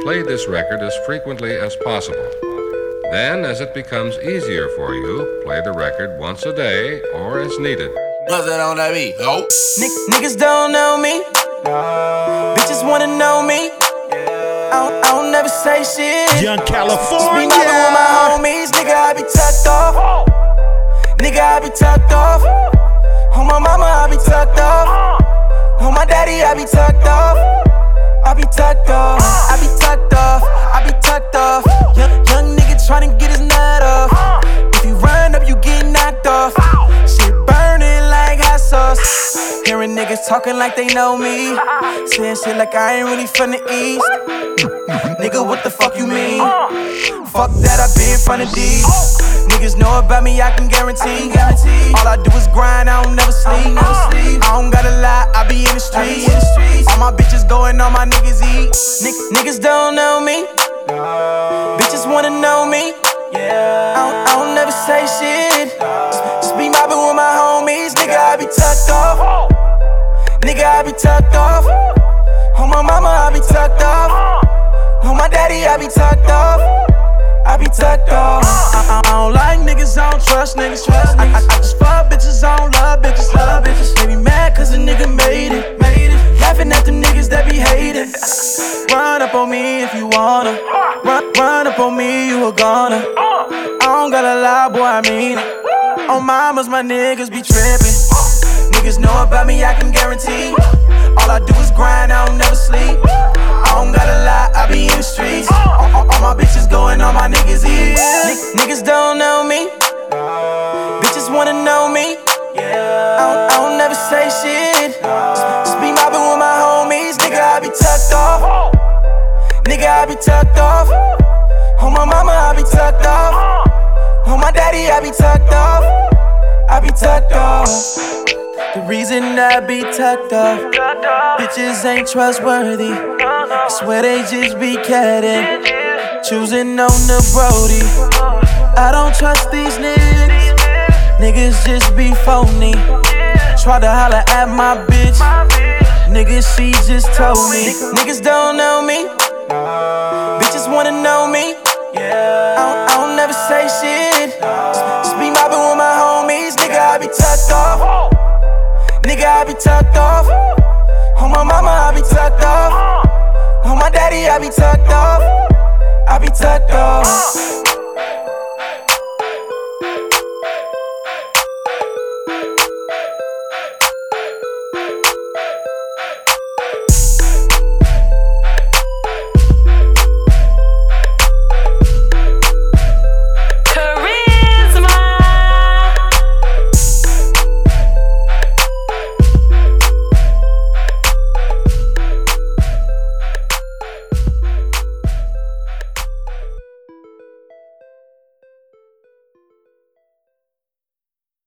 play this record as frequently as possible. Then, as it becomes easier for you, play the record once a day or as needed. What's that on that beat? Oh. Niggas don't know me. Bitches wanna know me. I don't never say shit. Young Just be California. mobbing with my homies. Nigga, I be tucked off. Nigga, I be tucked off. On my mama, I be tucked off. On my daddy, I be tucked off. I be tucked off. I be tucked off. I be tucked off. Young nigga tryna get his nut off. If you run up, you get knocked off. Shit burning like hot sauce. Hearing niggas talking like they know me. Saying shit like I ain't really from the east. Nigga, what the fuck you mean? Fuck that, I be in front of these. Niggas know about me, I can guarantee. All I do is grind, I don't never sleep. I don't gotta lie, I be in the streets. All my bitches going, all my niggas eat. Niggas don't know me. Bitches wanna know me. I don't never say shit. Just be mobbing with my homies. Nigga, I be tucked off. Nigga, I be tucked off. On my mama, I be tucked off. On my daddy, I be tucked off. I be tucked off. I don't like niggas, I don't trust niggas. I just fuck bitches, I don't love bitches. They be mad cause a nigga made it. Laughing at them niggas that be hating. Run up on me if you wanna. Run up on me, you a goner. I don't gotta lie, boy, I mean it. On mamas, my niggas be trippin'. Niggas know about me, I can guarantee. All I do is grind, I don't never sleep. I don't gotta lie, I be in the streets. All my bitches going, all my niggas eat. Niggas don't know me. Bitches wanna know me. I don't never say shit. Just be mobbing with my homies. Nigga, I be tucked off. Nigga, I be tucked off. On my mama, I be tucked off. On my daddy, I be tucked off. I be tucked off. The reason I be tucked off, bitches ain't trustworthy. I swear they just be catting, choosing on the Brody. I don't trust these niggas, niggas just be phony. Try to holler at my bitch, nigga, she just told me. Niggas don't know me, bitches wanna know me. I don't never say shit, just be mobbing with my homies. Nigga, I be tucked off. Nigga, I be tucked off. On my mama, I be tucked off. On my daddy, I be tucked off. I be tucked off.